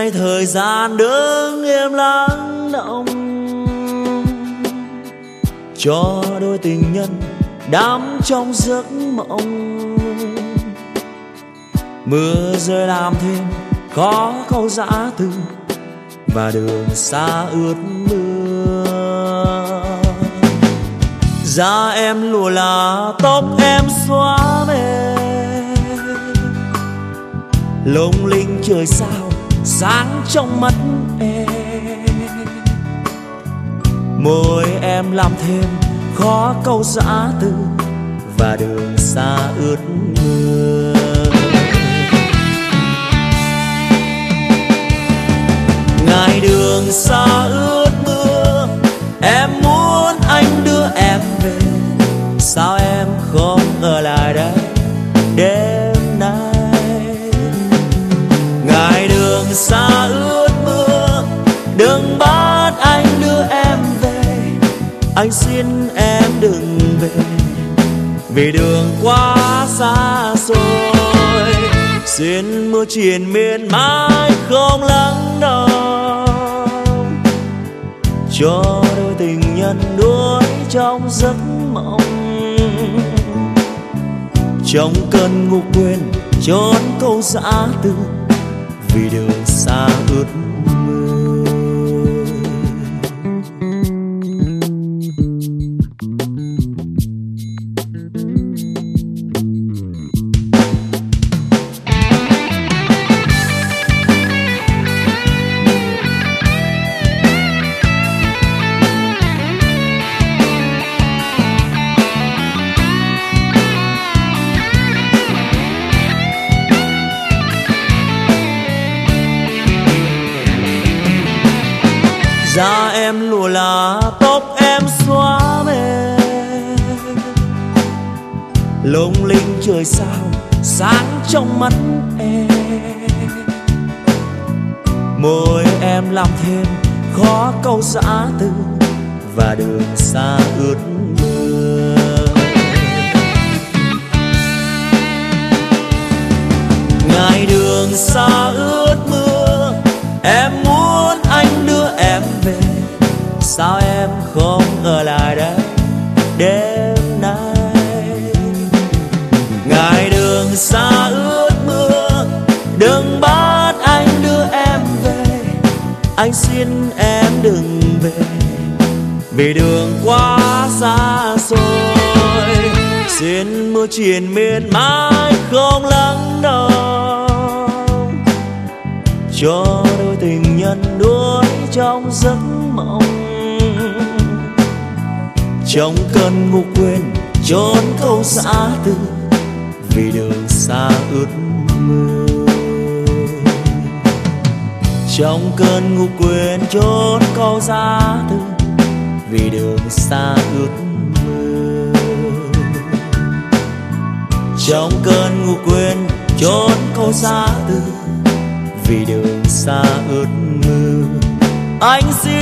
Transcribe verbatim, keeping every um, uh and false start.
nay thời gian đứng im lắng động, cho đôi tình nhân đắm trong giấc mộng. Mưa rơi làm thêm có câu giã từ, và đường xa ướt mưa. Da em lùa là tóc em xóa mềm, lung linh trời sao sáng trong mắt em. Môi em làm thêm khó câu giã từ, và đường xa ướt mưa. Ngày đường xa ướt mưa, em muốn anh đưa em về. Sao em không ở lại đây đêm nay? Ngày đường xa ướt mưa, đừng bắt anh đưa em về. Anh xin em đừng về, vì đường quá xa xôi. Xin mưa triền miên mãi không lắng động, cho đôi tình nhân đuối trong giấc mộng. Trong cơn ngủ quên trốn câu giã từ, vì đường xa ướt mưa. Da em lùa là tóc em xóa mềm, lung linh trời sao sáng trong mắt em. Môi em làm thêm khó câu giã từ, và đường xa ướt mưa. Ngày đường xa ướt mưa, em muốn anh đưa em về. Sao em không ở lại đây đêm nay? Ngày đường xa ướt mưa, đừng bắt anh đưa em về. Anh xin em đừng về, vì đường quá xa xôi. Xin mưa triền miên mãi không lắng động, cho đôi tình nhân đuối trong giấc mộng. Trong cơn ngủ quên trốn câu giã từ, vì đường xa ướt mưa. Trong cơn ngủ quên trốn câu giã từ, vì đường xa ướt mưa. Trong cơn ngủ quên trốn câu giã từ, vì đường xa ướt mưa. Anh xin